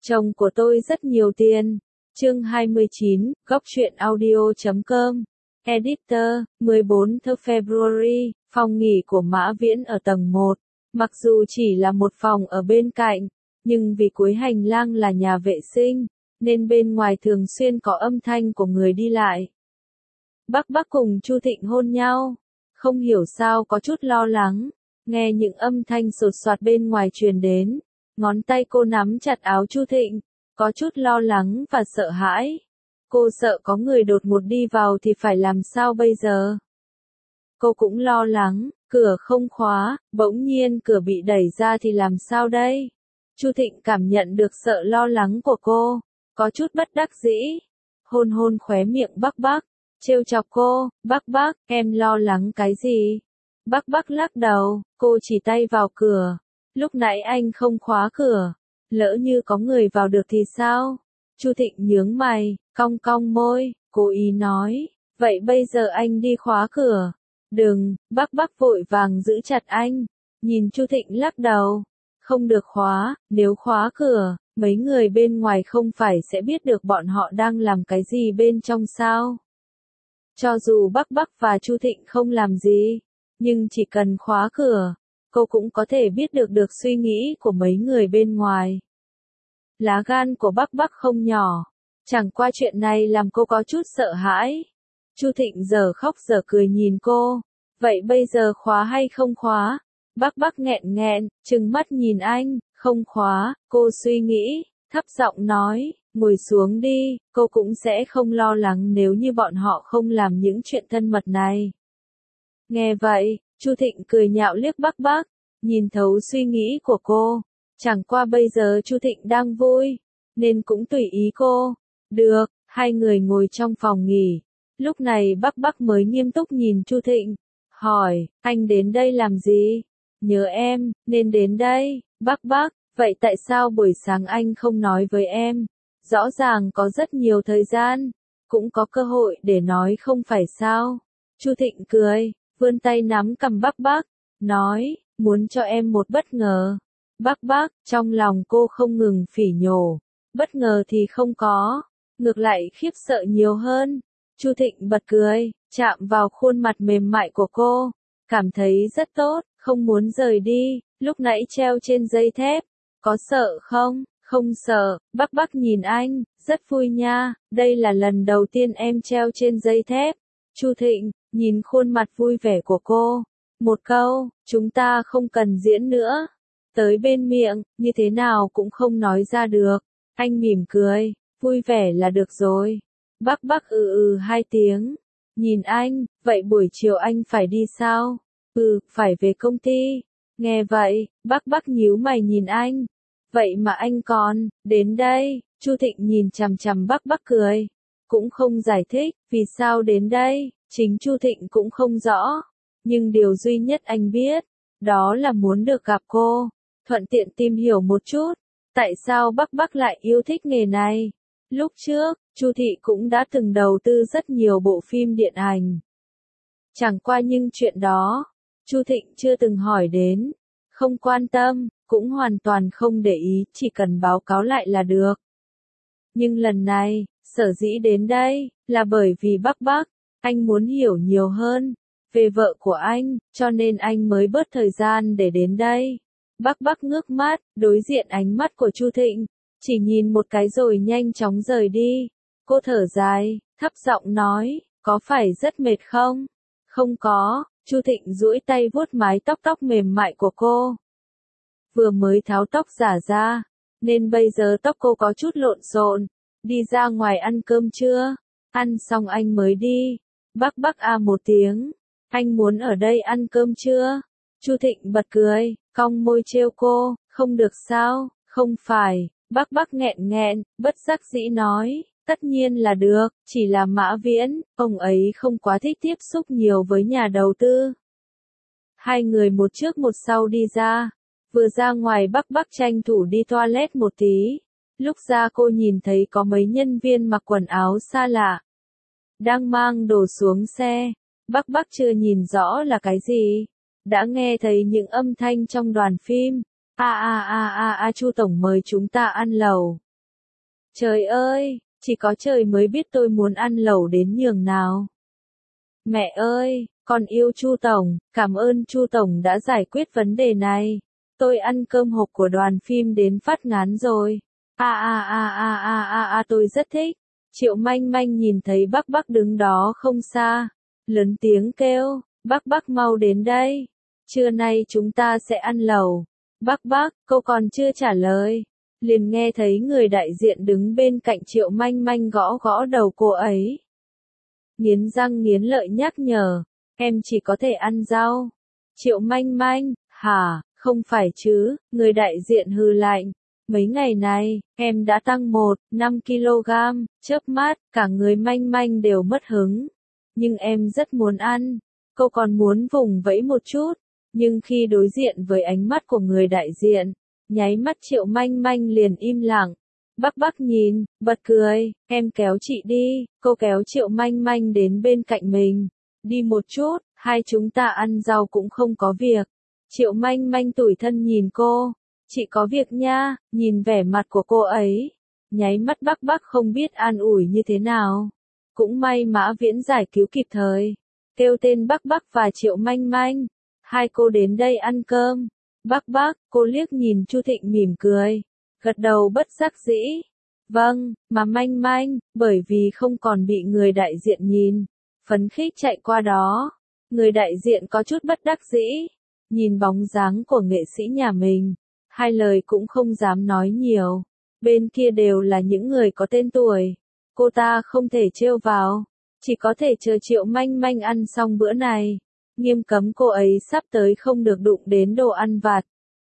Chồng của tôi rất nhiều tiền. Chương 29, góc truyện audio.com. Editor, 14 February, phòng nghỉ của Mã Viễn ở tầng 1. Mặc dù chỉ là một phòng ở bên cạnh, nhưng vì cuối hành lang là nhà vệ sinh, nên bên ngoài thường xuyên có âm thanh của người đi lại. Bác cùng Chu Thịnh hôn nhau. Không hiểu sao có chút lo lắng, nghe những âm thanh sột soạt bên ngoài truyền đến. Ngón tay cô nắm chặt áo Chu Thịnh, có chút lo lắng và sợ hãi. Cô sợ có người đột ngột đi vào thì phải làm sao bây giờ? Cô cũng lo lắng, cửa không khóa, bỗng nhiên cửa bị đẩy ra thì làm sao đây? Chu Thịnh cảm nhận được sợ lo lắng của cô, có chút bất đắc dĩ. Hôn khóe miệng bác, trêu chọc cô, bác, em lo lắng cái gì? Bác lắc đầu, cô chỉ tay vào cửa. Lúc nãy anh không khóa cửa, lỡ như có người vào được thì sao? Chu Thịnh nhướng mày, cong môi, cố ý nói, vậy bây giờ anh đi khóa cửa. Đừng, bác vội vàng giữ chặt anh. Nhìn Chu Thịnh lắc đầu, không được khóa, nếu khóa cửa, mấy người bên ngoài không phải sẽ biết được bọn họ đang làm cái gì bên trong sao? Cho dù bác và Chu Thịnh không làm gì, nhưng chỉ cần khóa cửa, cô cũng có thể biết được suy nghĩ của mấy người bên ngoài. Lá gan của bác không nhỏ, chẳng qua chuyện này làm cô có chút sợ hãi. Chu Thịnh giờ khóc giờ cười nhìn cô, vậy bây giờ khóa hay không khóa? Bác nghẹn, trừng mắt nhìn anh, không khóa, cô suy nghĩ, thấp giọng nói, ngồi xuống đi, cô cũng sẽ không lo lắng nếu như bọn họ không làm những chuyện thân mật này. Nghe vậy, Chu Thịnh cười nhạo liếc bác, nhìn thấu suy nghĩ của cô, chẳng qua bây giờ Chu Thịnh đang vui, nên cũng tùy ý cô. Được, hai người ngồi trong phòng nghỉ. Lúc này bác mới nghiêm túc nhìn Chu Thịnh, hỏi, anh đến đây làm gì? Nhớ em, nên đến đây. Bác, vậy tại sao buổi sáng anh không nói với em? Rõ ràng có rất nhiều thời gian, cũng có cơ hội để nói không phải sao? Chu Thịnh cười, vươn tay nắm cầm bác, nói, muốn cho em một bất ngờ. Bác, trong lòng cô không ngừng phỉ nhổ, bất ngờ thì không có, ngược lại khiếp sợ nhiều hơn. Chu Thịnh bật cười, chạm vào khuôn mặt mềm mại của cô, cảm thấy rất tốt, không muốn rời đi. Lúc nãy treo trên dây thép, có sợ không? Không sợ. Bác nhìn anh, rất vui nha, đây là lần đầu tiên em treo trên dây thép. Chu Thịnh nhìn khuôn mặt vui vẻ của cô, một câu, chúng ta không cần diễn nữa. Tới bên miệng, như thế nào cũng không nói ra được. Anh mỉm cười, vui vẻ là được rồi. Bác hai tiếng. Nhìn anh, vậy buổi chiều anh phải đi sao? Phải về công ty. Nghe vậy, bác nhíu mày nhìn anh. Vậy mà anh còn, đến đây. Chu Thịnh nhìn chằm bác cười. Cũng không giải thích, vì sao đến đây, chính Chu Thịnh cũng không rõ. Nhưng điều duy nhất anh biết, đó là muốn được gặp cô. Thuận tiện tìm hiểu một chút, tại sao bác lại yêu thích nghề này. Lúc trước, Chu Thị cũng đã từng đầu tư rất nhiều bộ phim điện ảnh. Chẳng qua nhưng chuyện đó, Chu Thịnh chưa từng hỏi đến, không quan tâm, cũng hoàn toàn không để ý, chỉ cần báo cáo lại là được. Nhưng lần này, sở dĩ đến đây, là bởi vì bác, anh muốn hiểu nhiều hơn về vợ của anh, cho nên anh mới bớt thời gian để đến đây. Bác ngước mắt, đối diện ánh mắt của Chu Thịnh, chỉ nhìn một cái rồi nhanh chóng rời đi. Cô thở dài, thấp giọng nói, có phải rất mệt không? Không có. Chu Thịnh duỗi tay vuốt mái tóc mềm mại của cô. Vừa mới tháo tóc giả ra, nên bây giờ tóc cô có chút lộn xộn. Đi ra ngoài ăn cơm chưa? Ăn xong anh mới đi. Bác một tiếng. Anh muốn ở đây ăn cơm chưa? Chu Thịnh bật cười, cong môi trêu cô, không được sao? Không phải. Bác nghẹn, bất đắc dĩ nói, tất nhiên là được, chỉ là Mã Viễn, ông ấy không quá thích tiếp xúc nhiều với nhà đầu tư. Hai người một trước một sau đi ra, vừa ra ngoài bác tranh thủ đi toilet một tí. Lúc ra cô nhìn thấy có mấy nhân viên mặc quần áo xa lạ, đang mang đồ xuống xe. Bác chưa nhìn rõ là cái gì, đã nghe thấy những âm thanh trong đoàn phim. Chu tổng mời chúng ta ăn lẩu. Trời ơi, chỉ có trời mới biết tôi muốn ăn lẩu đến nhường nào. Mẹ ơi, con yêu Chu Tổng, cảm ơn Chu Tổng đã giải quyết vấn đề này. Tôi ăn cơm hộp của đoàn phim đến phát ngán rồi. Tôi rất thích. Triệu Manh Manh nhìn thấy Bắc Bắc đứng đó không xa, lớn tiếng kêu, Bắc Bắc mau đến đây. Trưa nay chúng ta sẽ ăn lẩu. Bắc Bắc, cô còn chưa trả lời. Liền nghe thấy người đại diện đứng bên cạnh Triệu Manh Manh gõ gõ đầu cô ấy. Nghiến răng nghiến lợi nhắc nhở, em chỉ có thể ăn rau. Triệu Manh Manh, hả, không phải chứ, người đại diện hừ lạnh. Mấy ngày này, em đã tăng 1,5 kg, chớp mắt, cả người Manh Manh đều mất hứng. Nhưng em rất muốn ăn, cô còn muốn vùng vẫy một chút, nhưng khi đối diện với ánh mắt của người đại diện, nháy mắt Triệu Manh Manh liền im lặng. Bắc Bắc nhìn, bật cười, em kéo chị đi, cô kéo Triệu Manh Manh đến bên cạnh mình. Đi một chút, hai chúng ta ăn rau cũng không có việc. Triệu Manh Manh tủi thân nhìn cô. Chị có việc nha, nhìn vẻ mặt của cô ấy. Nháy mắt Bắc Bắc không biết an ủi như thế nào. Cũng may Mã Viễn giải cứu kịp thời. Kêu tên Bắc Bắc và Triệu Manh Manh. Hai cô đến đây ăn cơm. Bắc Bắc, cô liếc nhìn Chu Thịnh mỉm cười. Gật đầu bất đắc dĩ. Vâng, mà Manh Manh, bởi vì không còn bị người đại diện nhìn. Phấn khích chạy qua đó. Người đại diện có chút bất đắc dĩ. Nhìn bóng dáng của nghệ sĩ nhà mình. Hai lời cũng không dám nói nhiều. Bên kia đều là những người có tên tuổi. Cô ta không thể trêu vào. Chỉ có thể chờ Triệu Manh Manh ăn xong bữa này. Nghiêm cấm cô ấy sắp tới không được đụng đến đồ ăn vặt.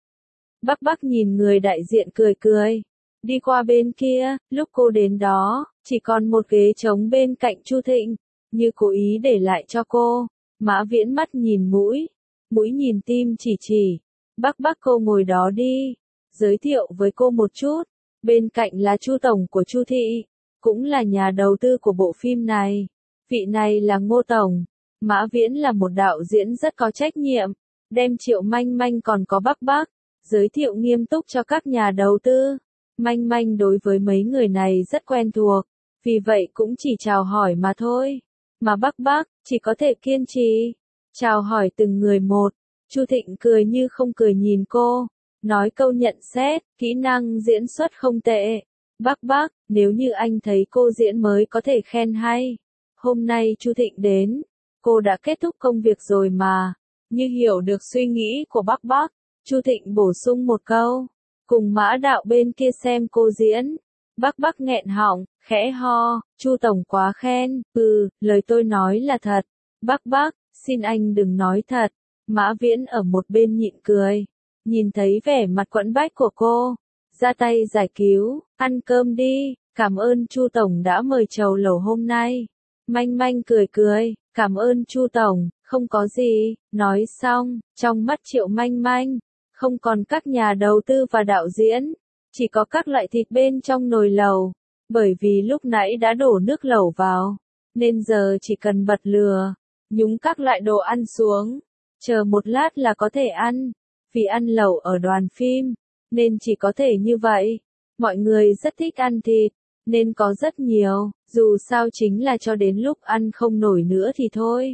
Bắc Bắc nhìn người đại diện cười cười. Đi qua bên kia, lúc cô đến đó, chỉ còn một ghế trống bên cạnh Chu Thịnh. Như cố ý để lại cho cô. Mã Viễn mắt nhìn mũi. Mũi nhìn tim chỉ. Bắc Bắc cô ngồi đó đi. Giới thiệu với cô một chút. Bên cạnh là Chu Tổng của Chu Thị. Cũng là nhà đầu tư của bộ phim này. Vị này là Ngô Tổng. Mã Viễn là một đạo diễn rất có trách nhiệm. Đem Triệu Manh Manh còn có Bắc Bắc. Giới thiệu nghiêm túc cho các nhà đầu tư. Manh Manh đối với mấy người này rất quen thuộc. Vì vậy cũng chỉ chào hỏi mà thôi. Mà Bắc Bắc, chỉ có thể kiên trì. Chào hỏi từng người một. Chu Thịnh cười như không cười nhìn cô. Nói câu nhận xét, kỹ năng diễn xuất không tệ. Bắc Bắc, nếu như anh thấy cô diễn mới có thể khen hay. Hôm nay Chu Thịnh đến. Cô đã kết thúc công việc rồi mà. Như hiểu được suy nghĩ của Bắc Bắc. Chu Thịnh bổ sung một câu. Cùng Mã Đạo bên kia xem cô diễn. Bắc Bắc nghẹn họng, khẽ ho. Chu Tổng quá khen. Lời tôi nói là thật. Bắc Bắc, xin anh đừng nói thật. Mã Viễn ở một bên nhịn cười. Nhìn thấy vẻ mặt quẫn bách của cô. Ra tay giải cứu. Ăn cơm đi. Cảm ơn Chu Tổng đã mời chầu lẩu hôm nay. Manh Manh cười cười. Cảm ơn Chu Tổng. Không có gì. Nói xong, trong mắt Triệu Manh Manh. Không còn các nhà đầu tư và đạo diễn. Chỉ có các loại thịt bên trong nồi lẩu. Bởi vì lúc nãy đã đổ nước lẩu vào. Nên giờ chỉ cần bật lửa. Nhúng các loại đồ ăn xuống. Chờ một lát là có thể ăn. Vì ăn lẩu ở đoàn phim. Nên chỉ có thể như vậy. Mọi người rất thích ăn thịt. Nên có rất nhiều. Dù sao chính là cho đến lúc ăn không nổi nữa thì thôi.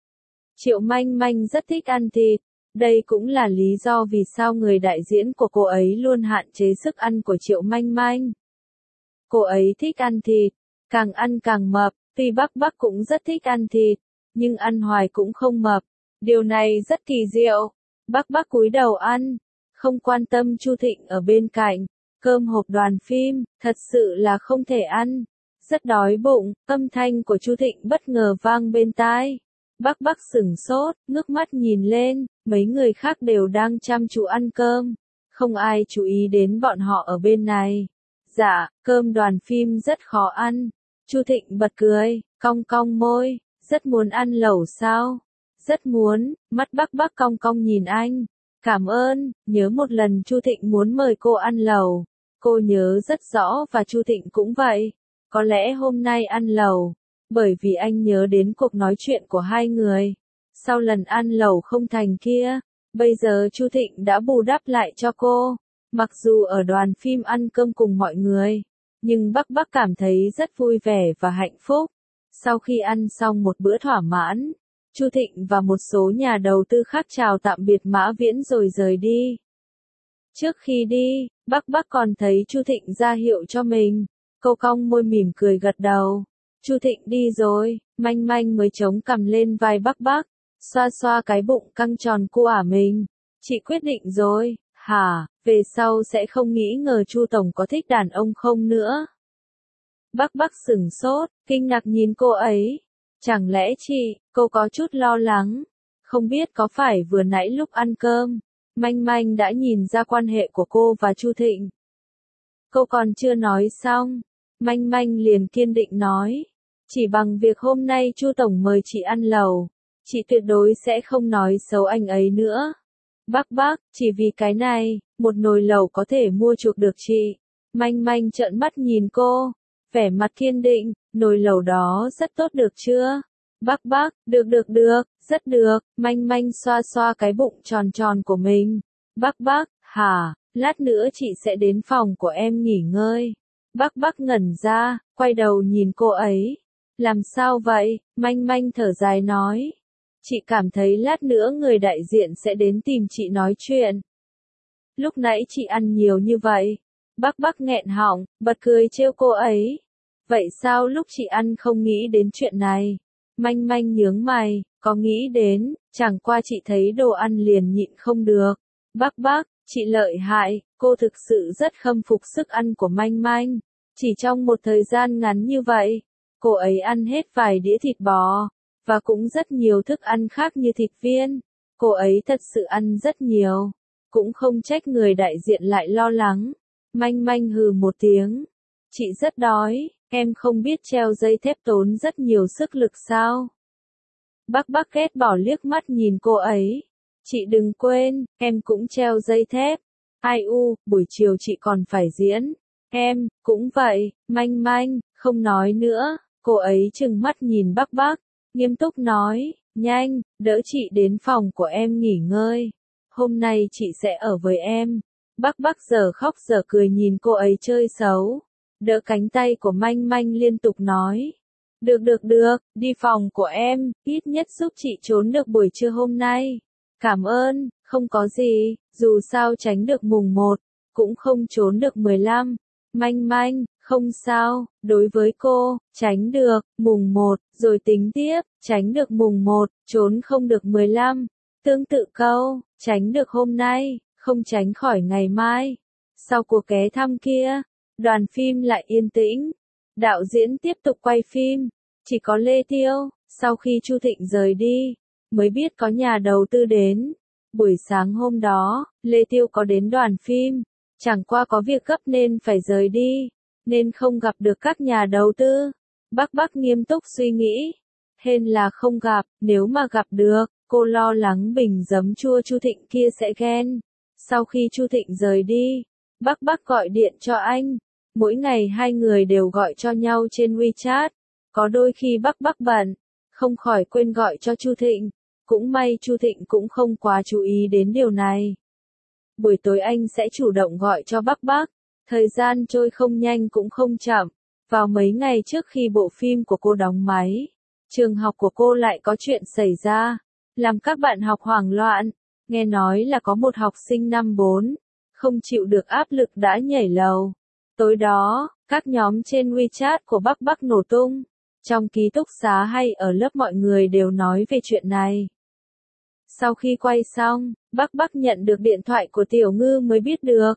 Triệu Manh Manh rất thích ăn thịt. Đây cũng là lý do vì sao người đại diễn của cô ấy luôn hạn chế sức ăn của Triệu Manh Manh. Cô ấy thích ăn thịt. Càng ăn càng mập. Tuy Bắc Bắc cũng rất thích ăn thịt. Nhưng ăn hoài cũng không mập. Điều này rất kỳ diệu. Bắc Bắc cúi đầu ăn. Không quan tâm Chu Thịnh ở bên cạnh. Cơm hộp đoàn phim, thật sự là không thể ăn. Rất đói bụng, âm thanh của Chu Thịnh bất ngờ vang bên tai. Bắc Bắc sửng sốt, ngước mắt nhìn lên, mấy người khác đều đang chăm chú ăn cơm. Không ai chú ý đến bọn họ ở bên này. Dạ, cơm đoàn phim rất khó ăn. Chu Thịnh bật cười, cong cong môi, rất muốn ăn lẩu sao? Rất muốn, mắt Bắc Bắc cong cong nhìn anh. Cảm ơn, nhớ một lần Chu Thịnh muốn mời cô ăn lẩu. Cô nhớ rất rõ và Chu Thịnh cũng vậy. Có lẽ hôm nay ăn lẩu. Bởi vì anh nhớ đến cuộc nói chuyện của hai người. Sau lần ăn lẩu không thành kia, bây giờ Chu Thịnh đã bù đắp lại cho cô. Mặc dù ở đoàn phim ăn cơm cùng mọi người, Nhưng Bắc cảm thấy rất vui vẻ và hạnh phúc. Sau khi ăn xong một bữa thỏa mãn, Chu Thịnh và một số nhà đầu tư khác chào tạm biệt Mã Viễn rồi rời đi. Trước khi đi, Bắc còn thấy Chu Thịnh ra hiệu cho mình. Cô cong môi mỉm cười gật đầu. Chu Thịnh đi rồi, Manh Manh mới chống cằm lên vai Bắc, xoa xoa cái bụng căng tròn của mình. Chị quyết định rồi, hả, về sau sẽ không nghĩ ngờ Chu Tổng có thích đàn ông không nữa. Bắc sửng sốt, kinh ngạc nhìn cô ấy. Chẳng lẽ cô có chút lo lắng. Không biết có phải vừa nãy lúc ăn cơm, Manh Manh đã nhìn ra quan hệ của cô và Chu Thịnh. Cô còn chưa nói xong, Manh Manh liền kiên định nói. Chỉ bằng việc hôm nay Chu Tổng mời chị ăn lẩu, chị tuyệt đối sẽ không nói xấu anh ấy nữa. Bắc, chỉ vì cái này, một nồi lẩu có thể mua chuộc được chị. Manh Manh trợn mắt nhìn cô, vẻ mặt kiên định, nồi lẩu đó rất tốt được chưa? Bắc, được, rất được, Manh Manh xoa xoa cái bụng tròn tròn của mình. Bắc, hả, lát nữa chị sẽ đến phòng của em nghỉ ngơi. Bắc ngẩn ra, quay đầu nhìn cô ấy. Làm sao vậy? Manh Manh thở dài nói. Chị cảm thấy lát nữa người đại diện sẽ đến tìm chị nói chuyện. Lúc nãy chị ăn nhiều như vậy. Bắc nghẹn họng, bật cười trêu cô ấy. Vậy sao lúc chị ăn không nghĩ đến chuyện này? Manh Manh nhướng mày, có nghĩ đến, chẳng qua chị thấy đồ ăn liền nhịn không được. Bắc, chị lợi hại, cô thực sự rất khâm phục sức ăn của Manh Manh. Chỉ trong một thời gian ngắn như vậy, cô ấy ăn hết vài đĩa thịt bò, và cũng rất nhiều thức ăn khác như thịt viên. Cô ấy thật sự ăn rất nhiều, cũng không trách người đại diện lại lo lắng. Manh Manh hừ một tiếng. Chị rất đói, em không biết treo dây thép tốn rất nhiều sức lực sao? Bắc ghét bỏ liếc mắt nhìn cô ấy. Chị đừng quên, em cũng treo dây thép. Ai u, buổi chiều chị còn phải diễn. Em, cũng vậy, Manh Manh, không nói nữa. Cô ấy trừng mắt nhìn Bắc, nghiêm túc nói, nhanh, đỡ chị đến phòng của em nghỉ ngơi. Hôm nay chị sẽ ở với em. Bắc giờ khóc giờ cười nhìn cô ấy chơi xấu. Đỡ cánh tay của Manh Manh liên tục nói. Được, đi phòng của em, ít nhất giúp chị trốn được buổi trưa hôm nay. Cảm ơn, không có gì, dù sao tránh được mùng 1, cũng không trốn được 15. Manh, không sao, đối với cô, tránh được, mùng 1, rồi tính tiếp, tránh được mùng 1, trốn không được 15. Tương tự câu, tránh được hôm nay, không tránh khỏi ngày mai. Sau cuộc ghé thăm kia, đoàn phim lại yên tĩnh. Đạo diễn tiếp tục quay phim, chỉ có Lê Tiêu, sau khi Chu Thịnh rời đi, mới biết có nhà đầu tư đến. Buổi sáng hôm đó, Lê Tiêu có đến đoàn phim, chẳng qua có việc gấp nên phải rời đi, nên không gặp được các nhà đầu tư. Bắc nghiêm túc suy nghĩ, hên là không gặp, nếu mà gặp được, cô lo lắng bình giấm chua Chu Thịnh kia sẽ ghen. Sau khi Chu Thịnh rời đi, Bắc gọi điện cho anh. Mỗi ngày hai người đều gọi cho nhau trên WeChat. Có đôi khi Bắc bận, không khỏi quên gọi cho Chu Thịnh. Cũng may Chu Thịnh cũng không quá chú ý đến điều này. Buổi tối anh sẽ chủ động gọi cho Bắc. Thời gian trôi không nhanh cũng không chậm. Vào mấy ngày trước khi bộ phim của cô đóng máy, trường học của cô lại có chuyện xảy ra, làm các bạn học hoảng loạn. Nghe nói là có một học sinh năm 4, không chịu được áp lực đã nhảy lầu. Tối đó, các nhóm trên WeChat của Bắc nổ tung. Trong ký túc xá hay ở lớp mọi người đều nói về chuyện này. Sau khi quay xong, Bắc nhận được điện thoại của Tiểu Ngư mới biết được.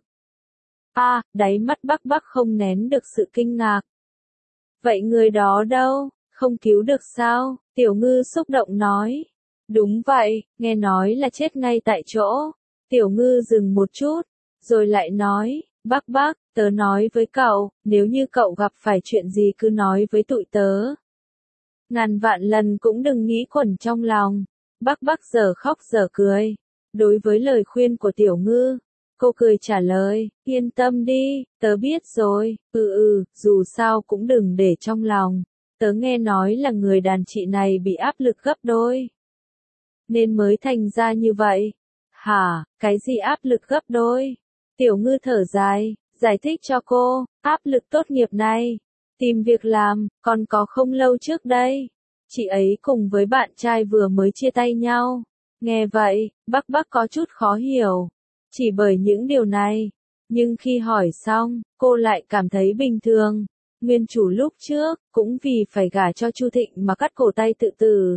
Đáy mắt Bắc không nén được sự kinh ngạc. Vậy người đó đâu, không cứu được sao? Tiểu Ngư xúc động nói. Đúng vậy, nghe nói là chết ngay tại chỗ. Tiểu Ngư dừng một chút, rồi lại nói, Bắc, tớ nói với cậu, nếu như cậu gặp phải chuyện gì cứ nói với tụi tớ. Ngàn vạn lần cũng đừng nghĩ quẩn trong lòng. Bắc giờ khóc giờ cười. Đối với lời khuyên của Tiểu Ngư, cô cười trả lời, yên tâm đi, tớ biết rồi, dù sao cũng đừng để trong lòng. Tớ nghe nói là người đàn chị này bị áp lực gấp đôi, nên mới thành ra như vậy. Hả, cái gì áp lực gấp đôi? Tiểu Ngư thở dài, giải thích cho cô, Áp lực tốt nghiệp này, tìm việc làm, còn có không lâu trước đây. Chị ấy cùng với bạn trai vừa mới chia tay nhau. Nghe vậy, Bắc có chút khó hiểu. Chỉ bởi những điều này. Nhưng khi hỏi xong, cô lại cảm thấy bình thường. Nguyên chủ lúc trước, cũng vì phải gả cho Chu Thịnh mà cắt cổ tay tự tử.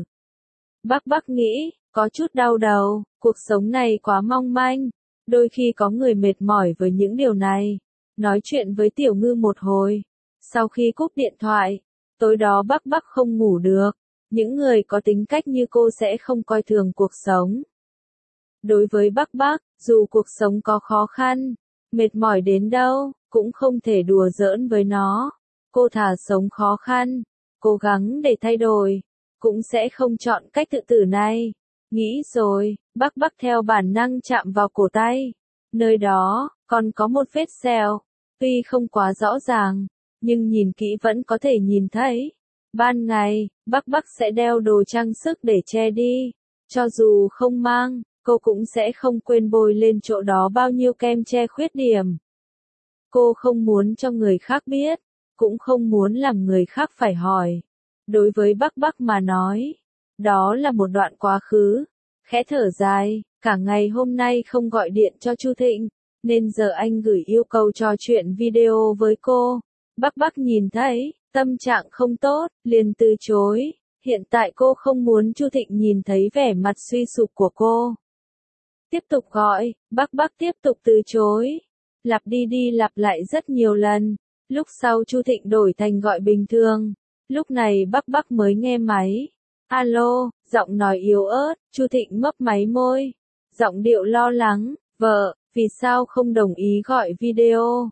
Bắc nghĩ, có chút đau đầu, cuộc sống này quá mong manh. Đôi khi có người mệt mỏi với những điều này. Nói chuyện với Tiểu Ngư một hồi. Sau khi cúp điện thoại, tối đó Bắc không ngủ được. Những người có tính cách như cô sẽ không coi thường cuộc sống. Đối với Bắc, dù cuộc sống có khó khăn, mệt mỏi đến đâu, cũng không thể đùa giỡn với nó. Cô thà sống khó khăn, cố gắng để thay đổi, cũng sẽ không chọn cách tự tử này. Nghĩ rồi, Bắc theo bản năng chạm vào cổ tay. Nơi đó, còn có một vết sẹo. Tuy không quá rõ ràng, nhưng nhìn kỹ vẫn có thể nhìn thấy. Ban ngày, Bắc sẽ đeo đồ trang sức để che đi. Cho dù không mang, cô cũng sẽ không quên bôi lên chỗ đó bao nhiêu kem che khuyết điểm. Cô không muốn cho người khác biết, cũng không muốn làm người khác phải hỏi. Đối với Bắc mà nói, đó là một đoạn quá khứ. Khẽ thở dài, cả ngày hôm nay không gọi điện cho Chu Thịnh, nên giờ anh gửi yêu cầu trò chuyện video với cô. Bắc nhìn thấy, tâm trạng không tốt, liền từ chối. Hiện tại cô không muốn Chu Thịnh nhìn thấy vẻ mặt suy sụp của cô. Tiếp tục gọi, Bắc tiếp tục từ chối. Lặp đi lặp lại rất nhiều lần. Lúc sau Chu Thịnh đổi thành gọi bình thường. Lúc này Bắc mới nghe máy. Alo, giọng nói yếu ớt, Chu Thịnh mấp máy môi. Giọng điệu lo lắng, vợ, vì sao không đồng ý gọi video?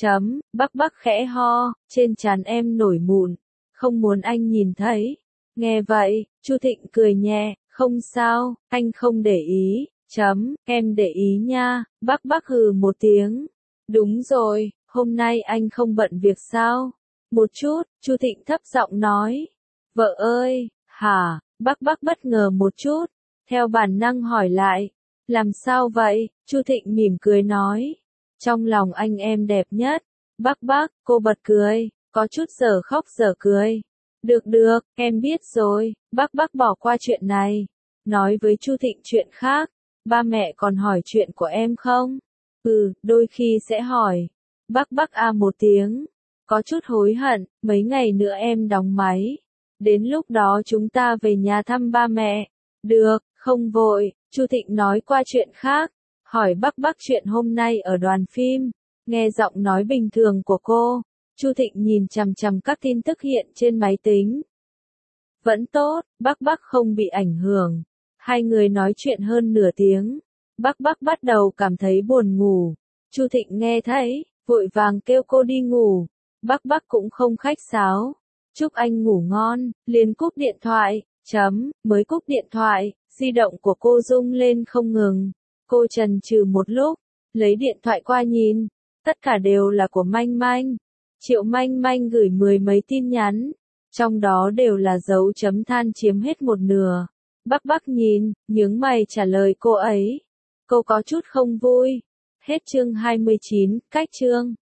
Bắc khẽ ho, trên trán em nổi mụn, không muốn anh nhìn thấy. Nghe vậy, Chu Thịnh cười nhẹ, không sao, anh không để ý. Em để ý nha. Bắc hừ một tiếng. Đúng rồi, hôm nay anh không bận việc sao? Một chút, Chu Thịnh thấp giọng nói. Vợ ơi, hả? Bắc bất ngờ một chút, theo bản năng hỏi lại. Làm sao vậy? Chu Thịnh mỉm cười nói. Trong lòng anh em đẹp nhất. Bắc, cô bật cười, có chút giờ khóc giờ cười. Được, em biết rồi. Bắc bỏ qua chuyện này, nói với Chu Thịnh chuyện khác. Ba mẹ còn hỏi chuyện của em không? Đôi khi sẽ hỏi. Bắc một tiếng, có chút hối hận, mấy ngày nữa em đóng máy. Đến lúc đó chúng ta về nhà thăm ba mẹ. Được, không vội. Chu Thịnh nói qua chuyện khác, hỏi Bắc chuyện hôm nay ở đoàn phim. Nghe giọng nói bình thường của cô, Chu Thịnh nhìn chằm các tin tức hiện trên máy tính. Vẫn tốt, Bắc không bị ảnh hưởng. Hai người nói chuyện hơn nửa tiếng. Bắc bắt đầu cảm thấy buồn ngủ. Chu Thịnh nghe thấy, vội vàng kêu cô đi ngủ. Bắc cũng không khách sáo. Chúc anh ngủ ngon, liền cúp điện thoại. Mới cúp điện thoại, di động của cô rung lên không ngừng. Cô chần chừ một lúc, lấy điện thoại qua nhìn. Tất cả đều là của Manh Manh. Triệu Manh gửi 10 mấy tin nhắn. Trong đó đều là dấu chấm than chiếm hết một nửa. Bắc nhìn, nhướng mày trả lời cô ấy. Cô có chút không vui. Hết chương 29, cách chương.